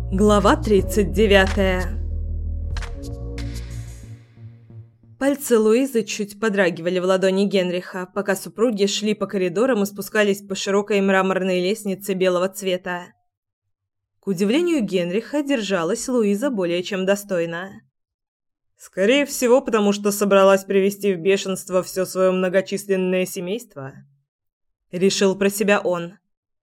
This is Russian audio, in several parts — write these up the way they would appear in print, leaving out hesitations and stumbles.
Глава 39. Пальцы Луизы чуть подрагивали в ладони Генриха, пока супруги шли по коридорам и спускались по широкой мраморной лестнице белого цвета. К удивлению Генриха, держалась Луиза более чем достойно. Скорее всего, потому что собралась привести в бешенство все свое многочисленное семейство. Решил про себя он.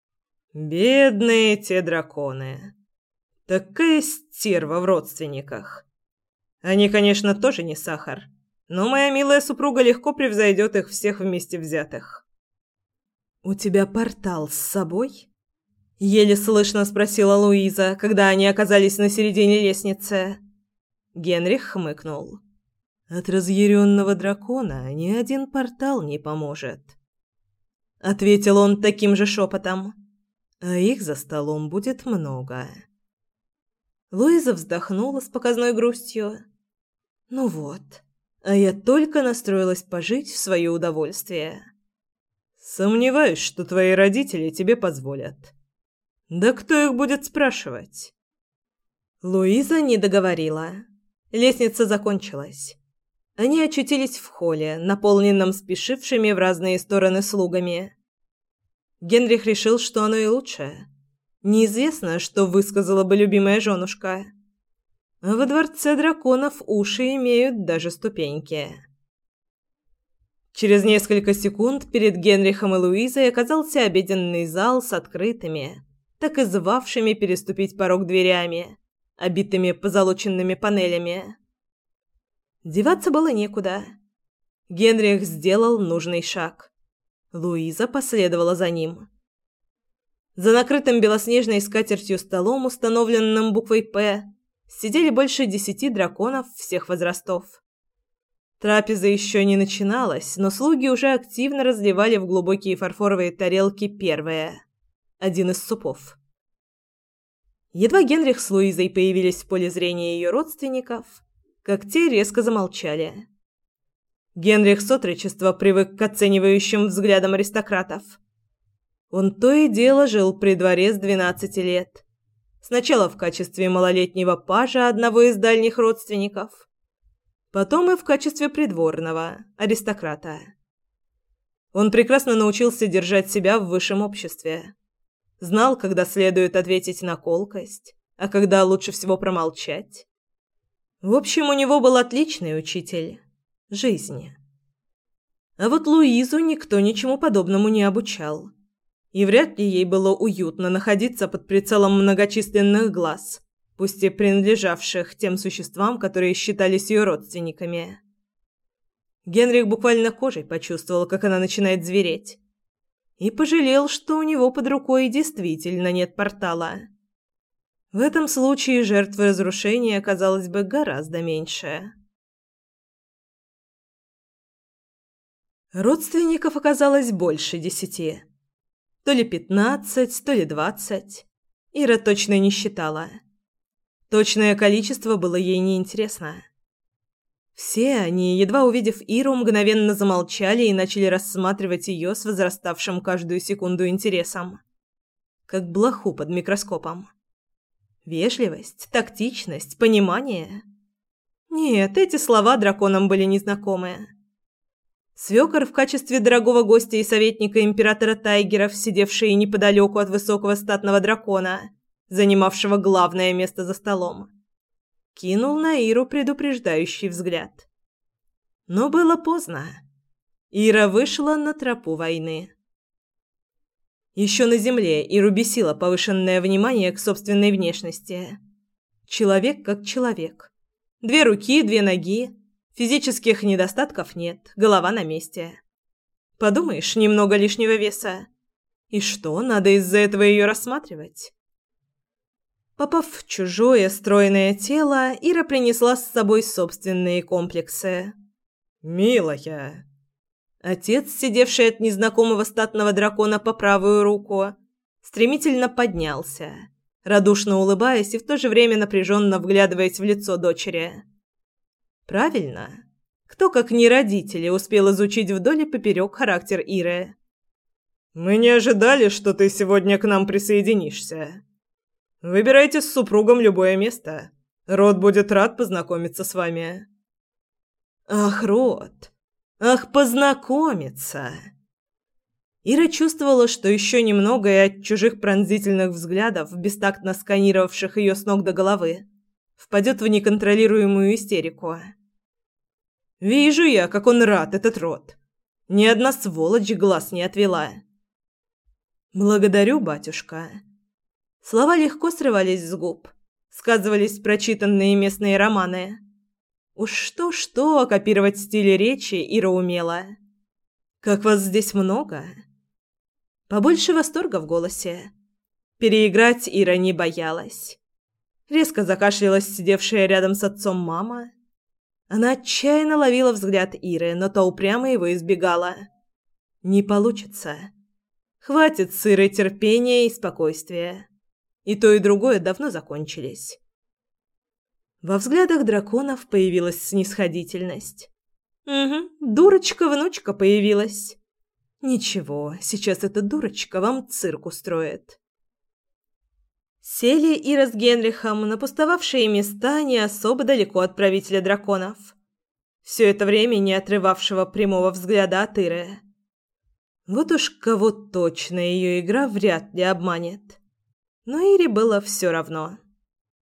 Бедные те драконы. Такая стерва в родственниках. Они, конечно, тоже не сахар, но моя милая супруга легко превзойдет их всех вместе взятых. «У тебя портал с собой?» — еле слышно спросила Луиза, когда они оказались на середине лестницы. Генрих хмыкнул. «От разъяренного дракона ни один портал не поможет», — ответил он таким же шепотом. «А их за столом будет много». Луиза вздохнула с показной грустью. «Ну вот, а я только настроилась пожить в свое удовольствие». «Сомневаюсь, что твои родители тебе позволят». «Да кто их будет спрашивать?» Луиза не договорила. Лестница закончилась. Они очутились в холле, наполненном спешившими в разные стороны слугами. Генрих решил, что оно и лучше. Неизвестно, что высказала бы любимая женушка. А во дворце драконов уши имеют даже ступеньки. Через несколько секунд перед Генрихом и Луизой оказался обеденный зал с открытыми, так и звавшими переступить порог дверями, обитыми позолоченными панелями. Деваться было некуда. Генрих сделал нужный шаг. Луиза последовала за ним. За накрытым белоснежной скатертью столом, установленным буквой «П», сидели больше 10 драконов всех возрастов. Трапеза еще не начиналась, но слуги уже активно разливали в глубокие фарфоровые тарелки первое – один из супов. Едва Генрих с Луизой появились в поле зрения ее родственников, как те резко замолчали. Генрих с отрочества привык к оценивающим взглядам аристократов. Он то и дело жил при дворе с 12 лет. Сначала в качестве малолетнего пажа одного из дальних родственников, потом и в качестве придворного, аристократа. Он прекрасно научился держать себя в высшем обществе. Знал, когда следует ответить на колкость, а когда лучше всего промолчать. В общем, у него был отличный учитель – жизнь. А вот Луизу никто ничему подобному не обучал. И вряд ли ей было уютно находиться под прицелом многочисленных глаз, пусть и принадлежавших тем существам, которые считались ее родственниками. Генрих буквально кожей почувствовал, как она начинает звереть. И пожалел, что у него под рукой действительно нет портала. В этом случае жертвы разрушения оказалось бы гораздо меньше. Родственников оказалось больше 10. То ли 15, то ли 20. Ира точно не считала. Точное количество было ей неинтересно. Все они, едва увидев Иру, мгновенно замолчали и начали рассматривать ее с возраставшим каждую секунду интересом. Как блоху под микроскопом. Вежливость, тактичность, понимание. Нет, эти слова драконам были незнакомы. Свекор в качестве дорогого гостя и советника императора Тайгеров, сидевший неподалеку от высокого статного дракона, занимавшего главное место за столом, кинул на Иру предупреждающий взгляд. Но было поздно. Ира вышла на тропу войны. Еще на земле Иру бесило повышенное внимание к собственной внешности. Человек как человек. 2 руки, 2 ноги. Физических недостатков нет, голова на месте. Подумаешь, немного лишнего веса. И что, надо из-за этого ее рассматривать? Попав в чужое стройное тело, Ира принесла с собой собственные комплексы. «Милая!» Отец, сидевший от незнакомого статного дракона по правую руку, стремительно поднялся, радушно улыбаясь и в то же время напряженно вглядываясь в лицо дочери. Правильно. Кто, как не родители, успел изучить вдоль и поперек характер Иры? «Мы не ожидали, что ты сегодня к нам присоединишься». Выбирайте с супругом любое место. Род будет рад познакомиться с вами». «Ах, Род! Ах, познакомиться!» Ира чувствовала, что еще немного и от чужих пронзительных взглядов, бестактно сканировавших ее с ног до головы, впадет в неконтролируемую истерику. «Вижу я, как он рад, этот Род. Ни одна сволочь глаз не отвела». «Благодарю, батюшка». Слова легко срывались с губ. Сказывались прочитанные местные романы. Уж что-что, а копировать стиль речи Ира умела. «Как вас здесь много?» Побольше восторга в голосе. Переиграть Ира не боялась. Резко закашлялась сидевшая рядом с отцом мама. Она отчаянно ловила взгляд Иры, но то упрямо его избегала. «Не получится. Хватит с Ирой терпения и спокойствия. И то, и другое давно закончились». Во взглядах драконов появилась снисходительность. «Угу, дурочка-внучка появилась. Ничего, сейчас эта дурочка вам цирк устроит». Сели Ира с Генрихом на пустовавшие места не особо далеко от правителя драконов, все это время не отрывавшего прямого взгляда от Иры. Вот уж кого точно ее игра вряд ли обманет. Но Ире было все равно.